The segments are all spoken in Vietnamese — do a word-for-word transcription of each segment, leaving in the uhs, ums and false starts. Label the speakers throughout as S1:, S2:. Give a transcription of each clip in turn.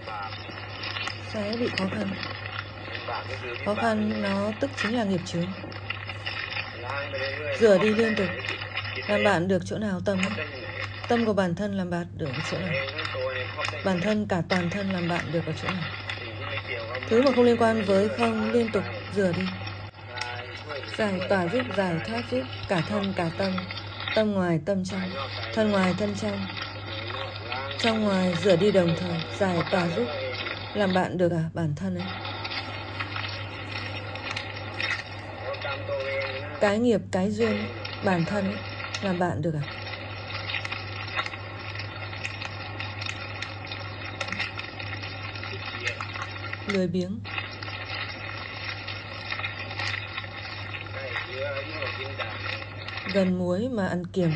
S1: sẽ bị khó khăn. Khó khăn nó tức chính là nghiệp chướng. Rửa đi liên tục, làm bạn được chỗ nào tâm ấy? Tâm của bản thân làm bạn được chỗ nào? Bản thân cả toàn thân làm bạn được ở chỗ nào? Thứ mà không liên quan với không liên tục rửa đi. Giải tỏa giúp, giải thoát giúp, cả thân cả tâm. Tâm ngoài tâm trong, thân ngoài thân trong, trong ngoài rửa đi đồng thời, giải tỏa giúp, làm bạn được à bản thân ấy. Cái nghiệp, cái duyên, bản thân ấy, làm bạn được à? Lười biếng. Gần muối mà ăn kiềm.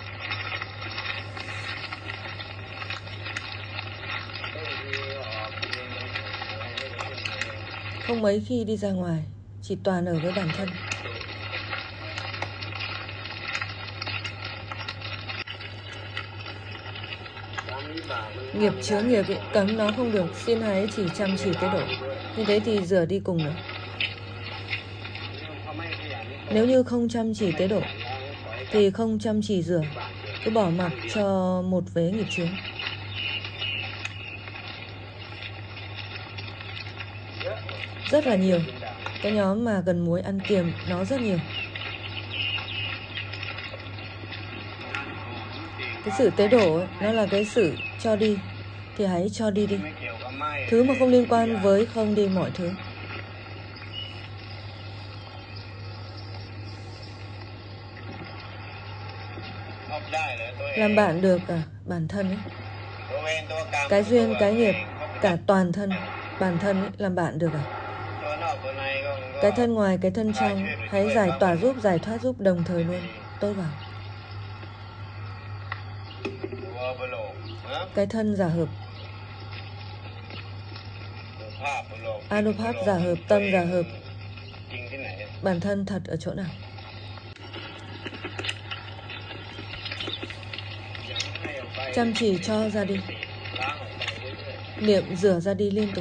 S1: Không mấy khi đi ra ngoài, chỉ toàn ở với bản thân. Nghiệp chướng nghiệp ấy, cấm nó không được, xin hãy chỉ chăm chỉ tế độ. Như thế thì rửa đi cùng nữa. Nếu như không chăm chỉ tế độ thì không chăm chỉ rửa, cứ bỏ mặc cho một vế nghiệp chướng. Rất là nhiều. Cái nhóm mà gần muối ăn kiềm nó rất nhiều. Cái sự tế độ ấy, nó là cái sự cho đi, thì hãy cho đi đi. Thứ mà không liên quan với không đi mọi thứ. Làm bạn được à bản thân ấy. Cái duyên, cái nghiệp, cả toàn thân, bản thân ấy, làm bạn được à? Cái thân ngoài, cái thân trong, hãy giải tỏa giúp, giải thoát giúp đồng thời luôn. Tôi bảo cái thân giả hợp, Anupap giả hợp, tâm giả hợp, bản thân thật ở chỗ nào? Chăm chỉ cho ra đi, niệm rửa ra đi liên tục.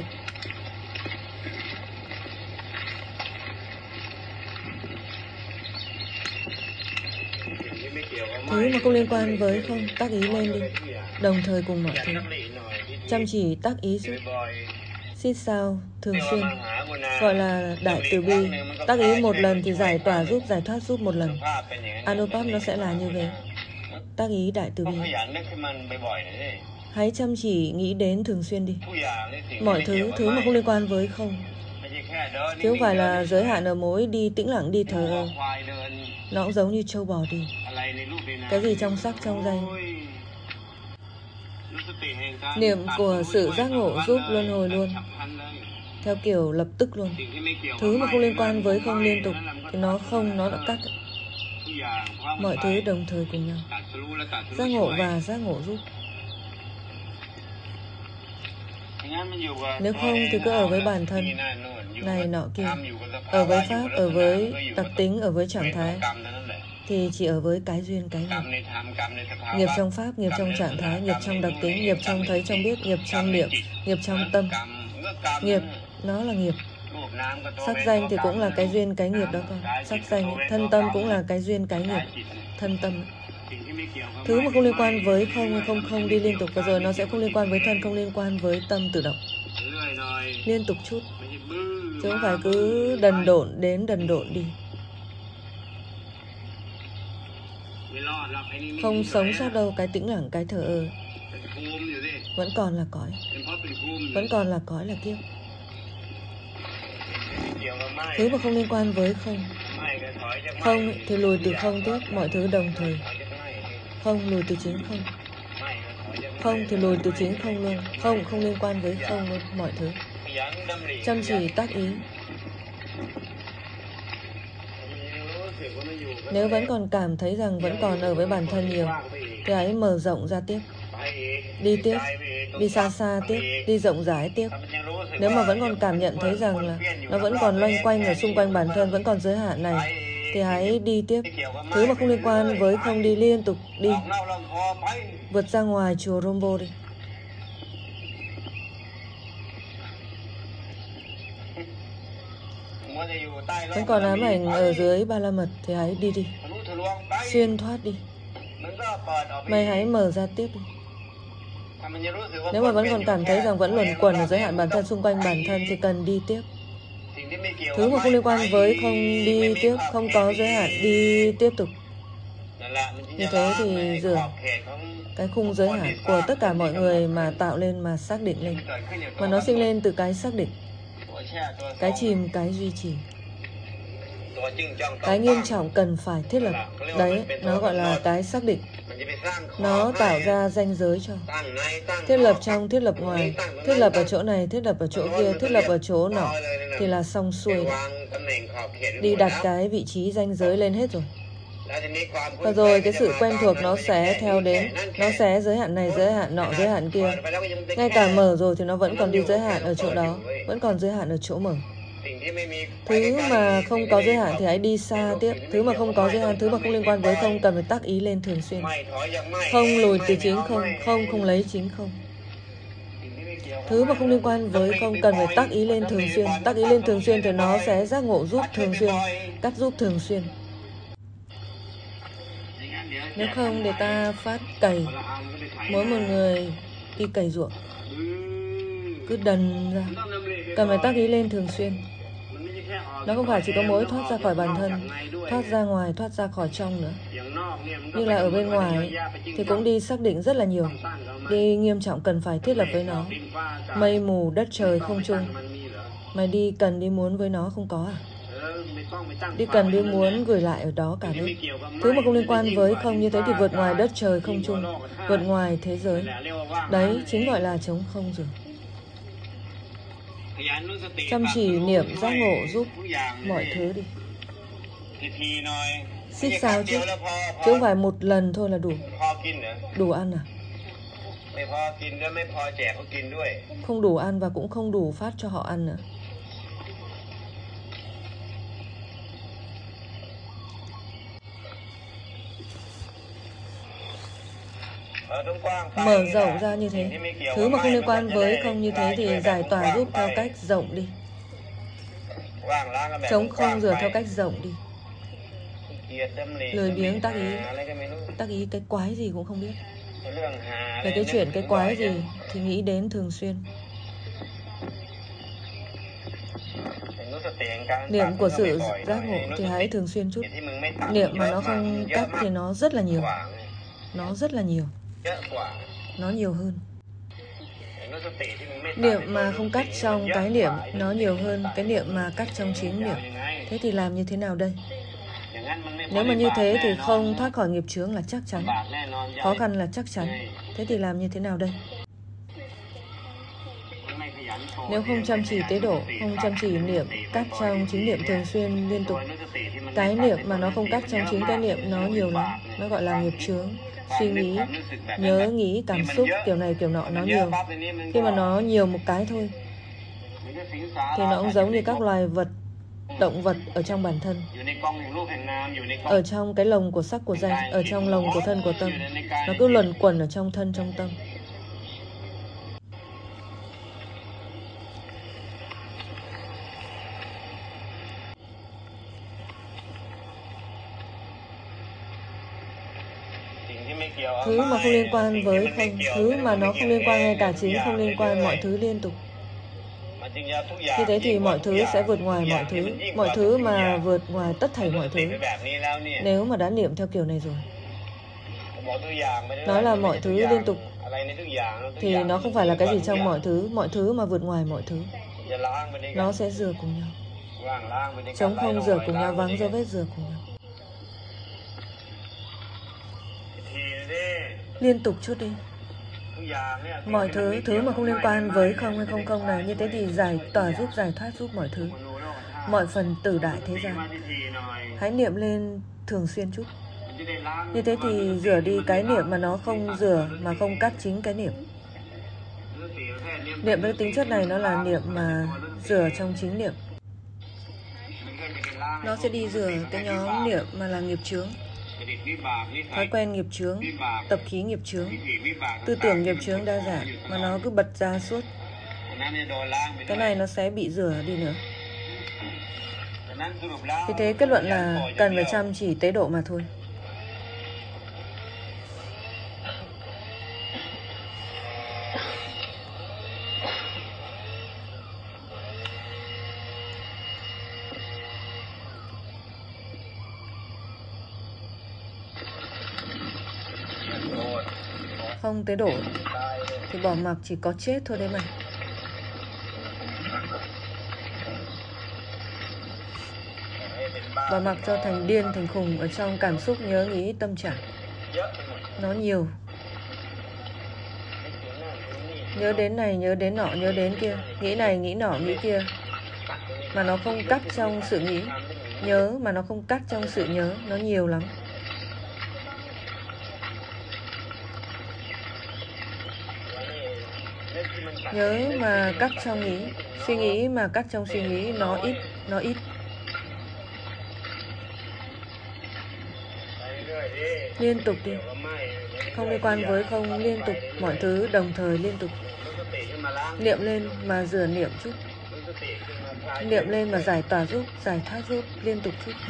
S1: Thứ mà không liên quan với không, tác ý lên đi, đồng thời cùng mọi thứ. Chăm chỉ tác ý giúp, xít sao, thường xuyên, gọi là đại từ bi. Tác ý một lần thì giải tỏa giúp, giải thoát giúp một lần. Anupap nó sẽ là như thế. Tác ý đại từ bi. Hãy chăm chỉ nghĩ đến thường xuyên đi. Mọi thứ, thứ mà không liên quan với không. Chứ không phải là giới hạn ở mối đi tĩnh lặng, đi thờ ơ. Nó cũng giống như trâu bò đi. Cái gì trong sắc, trong danh. Niệm của sự giác ngộ giúp luân hồi luôn, theo kiểu lập tức luôn. Thứ mà không liên quan với không liên tục thì nó không, nó đã cắt. Mọi thứ đồng thời cùng nhau. Giác ngộ và giác ngộ giúp. Nếu không thì cứ ở với bản thân này nọ kia, ở với pháp, ở với đặc tính, ở với trạng thái, thì chỉ ở với cái duyên, cái nghiệp. Nghiệp trong pháp, nghiệp trong trạng thái, nghiệp trong đặc tính, nghiệp trong thấy, trong biết, nghiệp trong niệm, nghiệp trong tâm. Nghiệp, nó là nghiệp. Sắc danh thì cũng là cái duyên, cái nghiệp đó con. Sắc danh, thân tâm cũng là cái duyên, cái nghiệp, thân tâm. Thứ mà không liên quan với không, không, không đi liên tục, và rồi nó sẽ không liên quan với thân, không liên quan với tâm tự động. Liên tục chút, chứ không phải cứ đần độn đến đần độn đi. Không sống sót đâu, cái tĩnh lặng, cái thờ ơ. Vẫn còn là cõi. Vẫn còn là cõi là kiếp. Thứ mà không liên quan với không. Không thì lùi từ không tiếp, mọi thứ đồng thời. Không lùi từ chính không. Không thì lùi từ chính không luôn. Không không liên quan với không luôn, mọi thứ. Chăm chỉ tác ý. Nếu vẫn còn cảm thấy rằng vẫn còn ở với bản thân nhiều, thì hãy mở rộng ra tiếp. Đi tiếp, đi xa xa tiếp, đi rộng rãi tiếp. Nếu mà vẫn còn cảm nhận thấy rằng là nó vẫn còn loanh quanh ở xung quanh bản thân, vẫn còn giới hạn này, thì hãy đi tiếp. Thứ mà không liên quan với không đi liên tục đi. Vượt ra ngoài chùa Rombo đi. vẫn còn ám ảnh ở dưới ba la mật thì hãy đi đi, xuyên thoát đi. Mày hãy mở ra tiếp đi. Nếu mà vẫn còn cảm thấy rằng vẫn luẩn quẩn ở giới hạn bản thân, xung quanh bản thân thì cần đi tiếp. Thứ mà không liên quan với không đi tiếp, không có giới hạn, đi tiếp tục. Như thế thì rửa cái khung giới hạn của tất cả mọi người mà tạo lên, mà xác định lên. Mà nó sinh lên từ cái xác định, cái chìm, cái duy trì. Cái nghiêm trọng cần phải thiết lập. Đấy, nó gọi là cái xác định. Nó tạo ra ranh giới cho. Thiết lập trong, thiết lập ngoài. Thiết lập ở chỗ này, thiết lập ở chỗ kia, thiết lập ở chỗ nọ. Thì là xong xuôi. Đi đặt cái vị trí ranh giới lên hết rồi. Và rồi cái sự quen thuộc nó sẽ theo đến. Nó sẽ giới hạn này, giới hạn nọ, giới hạn kia. Ngay cả mở rồi thì nó vẫn còn đi giới hạn ở chỗ đó. Vẫn còn giới hạn ở chỗ mở. Thứ mà không có giới hạn thì hãy đi xa tiếp. Thứ mà không có giới hạn, thứ mà không liên quan với không cần phải tác ý lên thường xuyên. Không lùi từ chính không, không không lấy chính không. Thứ mà không liên quan với không cần phải tác ý lên thường xuyên. Tác ý lên thường xuyên thì nó sẽ giác ngộ giúp thường xuyên, cắt giúp thường xuyên. Nếu không để ta phát cày, mỗi một người đi cày ruộng, cứ đần ra, cần phải tác ý lên thường xuyên. Nó không phải chỉ có mối thoát ra khỏi bản thân, thoát ra ngoài, thoát ra khỏi trong nữa. Như là ở bên ngoài thì cũng đi xác định rất là nhiều. Đi nghiêm trọng cần phải thiết lập với nó. Mây mù, đất trời, không trung. Mày đi cần đi muốn với nó không có à? Đi cần đi muốn gửi lại ở đó cả đấy. Thứ mà không liên quan với không như thế thì vượt ngoài đất trời không trung, vượt ngoài thế giới. Đấy chính gọi là trống không rồi. Chăm chỉ niệm giác ngộ giúp mọi thứ đi. Xích sao chứ? Chứ không phải một lần thôi là đủ. Đủ ăn à? Không đủ ăn và cũng không đủ phát cho họ ăn nữa. Mở rộng ra như thế. Thứ mà không liên quan với không như thế thì giải tỏa giúp theo cách rộng đi. Chống không rửa theo cách rộng đi. Lười biếng tác ý. Tác ý cái quái gì cũng không biết. Về cái chuyện cái quái gì thì nghĩ đến thường xuyên. Niệm của sự giác ngộ thì hãy thường xuyên chút. Niệm mà nó không cắt thì nó rất là nhiều. Nó rất là nhiều. Nó nhiều hơn. Niệm mà không cắt trong cái niệm nó nhiều hơn cái niệm mà cắt trong chính niệm. Thế thì làm như thế nào đây? Nếu mà như thế thì không thoát khỏi nghiệp chướng là chắc chắn. Khó khăn là chắc chắn. Thế thì làm như thế nào đây? Nếu không chăm chỉ tế độ, không chăm chỉ niệm cắt trong chính niệm thường xuyên liên tục, cái niệm mà nó không cắt trong chính cái niệm nó nhiều lắm. Nó gọi là nghiệp chướng. Suy nghĩ, nhớ nghĩ, cảm xúc kiểu này kiểu nọ nó nhiều. Khi mà nó nhiều một cái thôi thì nó cũng giống như các loài vật, động vật ở trong bản thân. Ở trong cái lồng của sắc của danh, ở trong lồng của thân của tâm. Nó cứ luẩn quẩn ở trong thân trong tâm. Thứ mà không liên quan với không, thứ mà nó không liên quan ngay cả chính không liên quan, mọi thứ liên tục. Như thế thì mọi thứ sẽ vượt ngoài mọi thứ. Mọi thứ mà vượt ngoài tất thảy mọi thứ. Nếu mà đã niệm theo kiểu này rồi, nói là mọi thứ liên tục thì nó không phải là cái gì trong mọi thứ. Mọi thứ mà vượt ngoài mọi thứ, nó sẽ rửa cùng nhau. Trống không rửa cùng nhau, vắng dấu vết rửa cùng nhau. Liên tục chút đi. Mọi thứ, thứ mà không liên quan với không hay không không này, như thế thì giải tỏa giúp giải thoát giúp mọi thứ. Mọi phần tử đại thế gian. Hãy niệm lên thường xuyên chút. Như thế thì rửa đi cái niệm mà nó không rửa, mà không cắt chính cái niệm. Niệm với tính chất này nó là niệm mà rửa trong chính niệm. Nó sẽ đi rửa cái nhóm niệm mà là nghiệp chướng. Thói quen nghiệp chướng, tập khí nghiệp chướng, tư tưởng nghiệp chướng đa dạng mà nó cứ bật ra suốt. Cái này nó sẽ bị rửa đi nữa. Vì thế kết luận là cần phải chăm chỉ tế độ mà thôi. Không tế độ thì bỏ mặc chỉ có chết thôi đấy mà. Bỏ mặc cho thành điên thành khùng ở trong cảm xúc nhớ nghĩ tâm trạng. Nó nhiều. Nhớ đến này, nhớ đến nọ, nhớ đến kia. Nghĩ này, nghĩ nọ, nghĩ kia. Mà nó không cắt trong sự nghĩ. Nhớ mà nó không cắt trong sự nhớ. Nó nhiều lắm. Nhớ mà cắt trong nghĩ. Suy nghĩ mà cắt trong suy nghĩ. Nó ít, nó ít. Liên tục đi. Không liên quan với không, liên tục. Mọi thứ đồng thời liên tục. Niệm lên mà rửa niệm chút. Niệm lên mà giải tỏa giúp, giải thoát giúp, liên tục chút.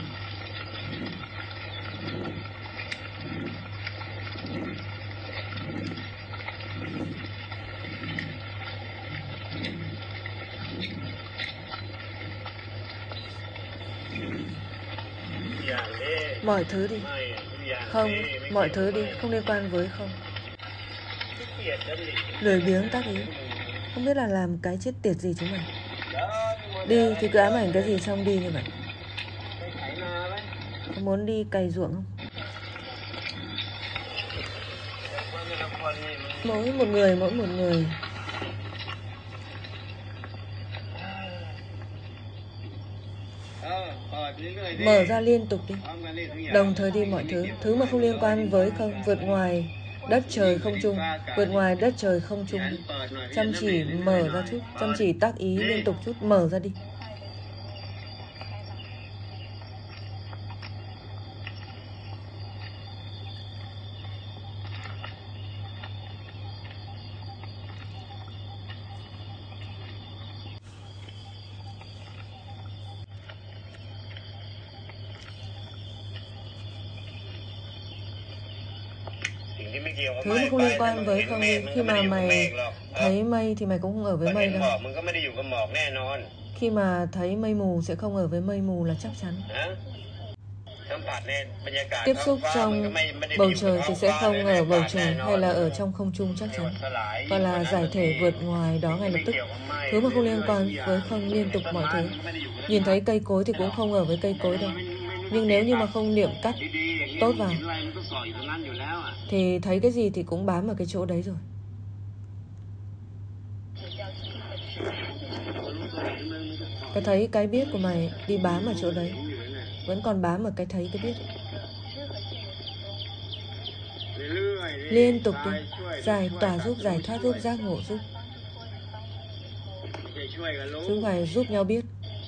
S1: Mọi thứ đi. Không, mọi thứ đi, không liên quan với không. Lười biếng tác ý. Không biết là làm cái chết tiệt gì chúng mình. Đi thì cứ ám ảnh cái gì xong đi như vậy. Có muốn đi cày ruộng không? Mỗi một người, mỗi một người. Mở ra liên tục đi. Đồng thời đi mọi thứ. Thứ mà không liên quan với không. Vượt ngoài đất trời không chung. Vượt ngoài đất trời không chung đi. Chăm chỉ mở ra chút. Chăm chỉ tác ý liên tục chút. Mở ra đi. Thứ mà không liên quan với không đi. Khi mà mày thấy mây thì mày cũng không ở với mây đâu. Khi mà thấy mây mù sẽ không ở với mây mù là chắc chắn. Tiếp xúc trong bầu trời thì sẽ không ở bầu trời hay là ở trong không trung chắc chắn. Và là giải thể vượt ngoài đó ngay lập tức. Thứ mà không liên quan với không liên tục mọi thứ. Nhìn thấy cây cối thì cũng không ở với cây cối đâu. Nhưng nếu như mà không niệm cắt tốt vào thì thấy cái gì thì cũng bám ở cái chỗ đấy rồi. Cái thấy cái biết của mày đi bám ở chỗ đấy. Vẫn còn bám ở cái thấy cái biết. Liên tục đi. Giải tỏa giúp, giải thoát giúp, giác ngộ giúp. Chứ không phải giúp nhau biết.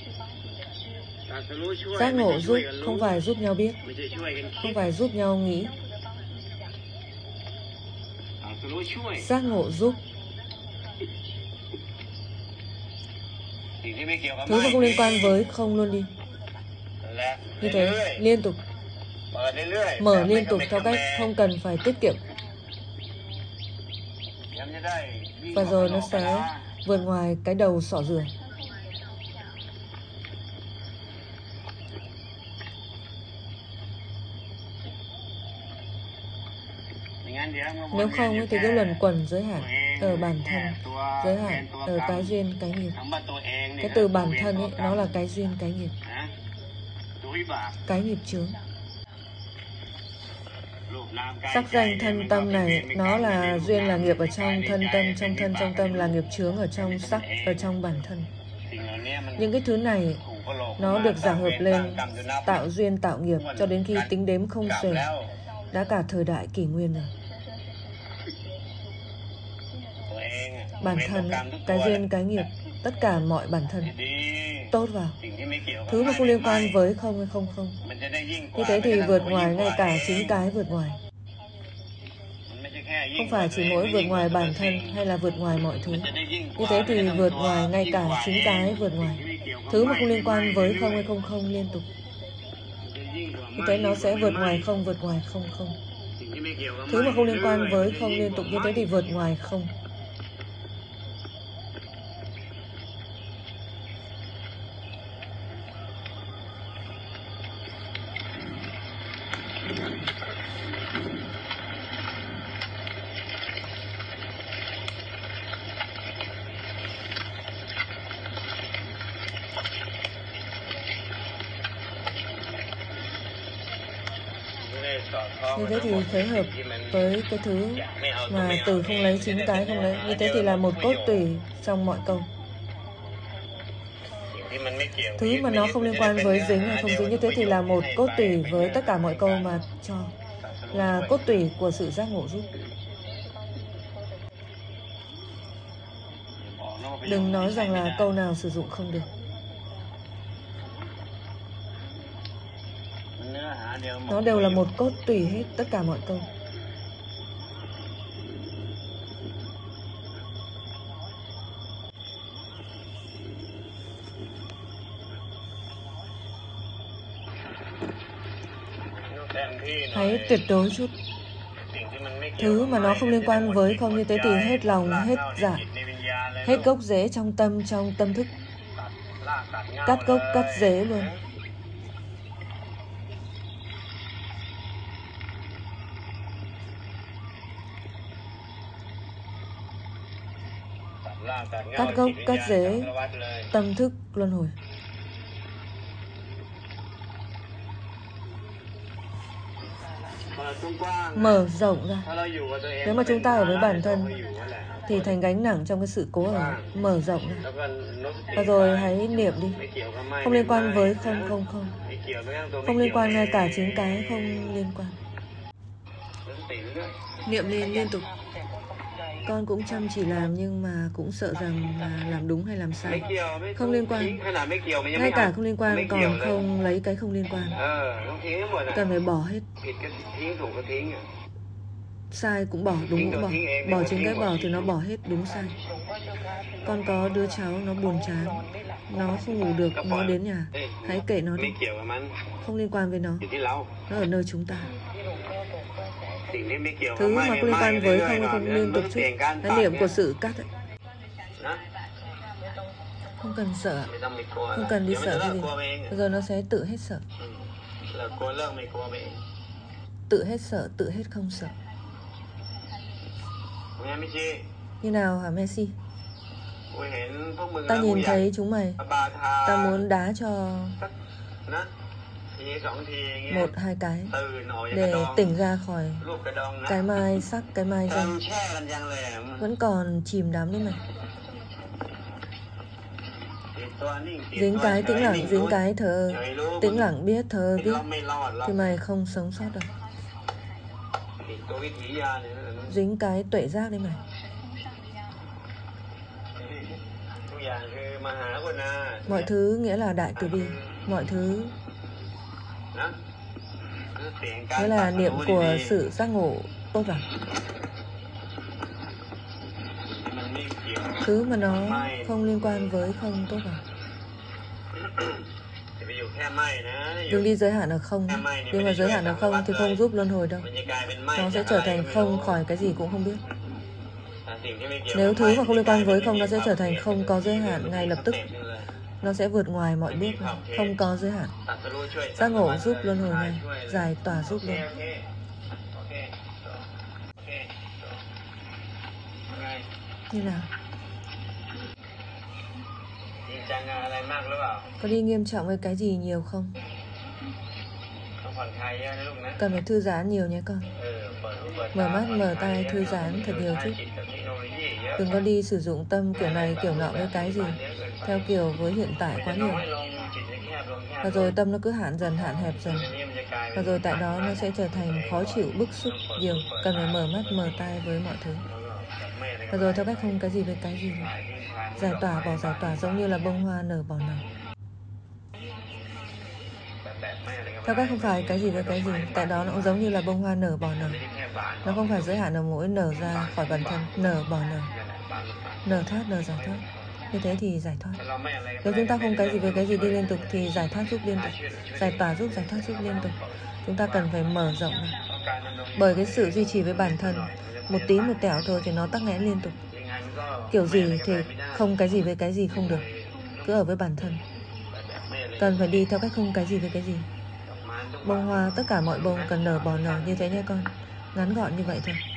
S1: Giác ngộ giúp, không phải giúp nhau biết. Không phải giúp nhau nghĩ. Giác ngộ giúp. Thứ mà không liên quan với không luôn đi. Như thế, liên tục. Mở liên tục theo cách không cần phải tiết kiệm. Và rồi nó sẽ vượt ngoài cái đầu sỏ dừa. Nếu không thì cứ luẩn quẩn giới hạn ở bản thân, giới hạn ở cái duyên, cái nghiệp. Cái từ bản thân ấy, nó là cái duyên, cái nghiệp. Cái nghiệp chướng. Sắc danh thân tâm này, nó là duyên là nghiệp ở trong thân tâm, trong thân trong tâm là nghiệp chướng ở trong sắc, ở trong bản thân. Những cái thứ này, nó được giả hợp lên, tạo duyên, tạo nghiệp, cho đến khi tính đếm không xuể, đã cả thời đại kỷ nguyên rồi. Bản thân, cái duyên, cái nghiệp, tất cả mọi bản thân, tốt vào. Thứ mà không liên quan với không hay không không. Như thế thì vượt ngoài ngay cả chính cái vượt ngoài. Không phải chỉ mỗi vượt ngoài bản thân hay là vượt ngoài mọi thứ. Như thế thì vượt ngoài ngay cả chính cái vượt ngoài. Thứ mà không liên quan với không hay không không liên tục, như thế nó sẽ vượt ngoài không, vượt ngoài không không. Thứ mà không liên quan với không liên tục như thế thì vượt ngoài không. Như thế thì phối hợp với cái thứ mà từ không lấy chính cái không lấy, như thế thì là một cốt tủy trong mọi câu. Thứ mà nó không liên quan với dính hay không dính, như thế thì là một cốt tủy với tất cả mọi câu mà cho, là cốt tủy của sự giác ngộ giúp. Đừng nói rằng là câu nào sử dụng không được. Nó đều là một cốt tủy hết, tất cả mọi câu. Hãy tuyệt đối chút. Thứ mà nó không liên quan với không như thế thì hết lòng, hết dạ, hết gốc rễ trong tâm, trong tâm thức. Cắt gốc, cắt rễ luôn. Cắt gốc, cắt rễ, tâm thức luân hồi. Mở rộng ra. Nếu mà chúng ta ở với bản thân thì thành gánh nặng trong cái sự cố ở. Mở rộng ra. Và rồi hãy niệm đi. Không liên quan với không không không. Không liên quan ngay cả chính cái không liên quan. Niệm liên liên tục. Con cũng chăm chỉ làm nhưng mà cũng sợ rằng là làm đúng hay làm sai. Không liên quan. Ngay cả không liên quan còn không lấy cái không liên quan. Cần phải bỏ hết. Sai cũng bỏ, đúng cũng bỏ. Bỏ chính cái bỏ thì nó bỏ hết đúng sai. Con có đứa cháu nó buồn chán, nó không ngủ được, nó đến nhà. Hãy kệ nó đi. Không liên quan với nó. Nó ở nơi chúng ta. Thứ mà không liên quan với không không liên tục chút. Khái niệm của sự cắt ấy. Không cần sợ. Không cần đi sợ cái gì. Bây giờ nó sẽ tự hết sợ. Tự hết sợ, tự hết không sợ. Như nào hả Messi? Ta nhìn thấy chúng mày. Ta muốn đá cho một hai cái để tỉnh ra khỏi cái mai sắc, cái mai danh vẫn còn chìm đắm đấy mày. Dính cái tĩnh lặng, dính cái thờ tĩnh lặng biết, thờ biết thì mày không sống sót đâu. Dính cái tuệ giác đấy mày. Mọi thứ nghĩa là đại từ bi. Mọi thứ nghĩa là niệm của sự giác ngộ tốt vào. Thứ mà nó không liên quan với không tốt vào. Đừng đi giới hạn ở không. Nhưng mà giới hạn ở không thì không giúp luân hồi đâu. Nó sẽ trở thành không khỏi cái gì cũng không biết. Nếu thứ mà không liên quan với không, nó sẽ trở thành không có giới hạn ngay lập tức. Nó sẽ vượt ngoài mọi bước này. Không có giới hạn. Giác ngộ giúp luân hồi này. Giải tỏa giúp luôn. Như nào? Có đi nghiêm trọng với cái gì nhiều không? Cần phải thư giãn nhiều nhé con. Mở mắt, mở tai, thư giãn thật nhiều chút. Đừng có đi sử dụng tâm kiểu này, kiểu nọ với cái gì theo kiểu với hiện tại quá nhiều. Và rồi tâm nó cứ hạn dần, hạn hẹp dần. Và rồi tại đó nó sẽ trở thành khó chịu, bức xúc nhiều. Cần phải mở mắt, mở tai với mọi thứ. Và rồi theo cách không cái gì với cái gì. Giải tỏa, bỏ giải tỏa giống như là bông hoa nở bỏ nở. Theo cách không phải cái gì với cái gì. Tại đó nó cũng giống như là bông hoa nở bỏ nở. Nó không phải giới hạn ở mỗi nở ra khỏi bản thân. Nở bỏ nở. Nở thoát, nở giải thoát. Như thế thì giải thoát. Nếu chúng ta không cái gì với cái gì đi liên tục thì giải thoát giúp liên tục, giải tỏa giúp giải thoát giúp liên tục. Chúng ta cần phải mở rộng này. Bởi cái sự duy trì với bản thân một tí một tẹo thôi thì nó tắc nghẽn liên tục. Kiểu gì thì không cái gì với cái gì không được. Cứ ở với bản thân. Cần phải đi theo cách không cái gì với cái gì. Bông hoa, tất cả mọi bông cần nở bỏ nở như thế nha con. Ngắn gọn như vậy thôi.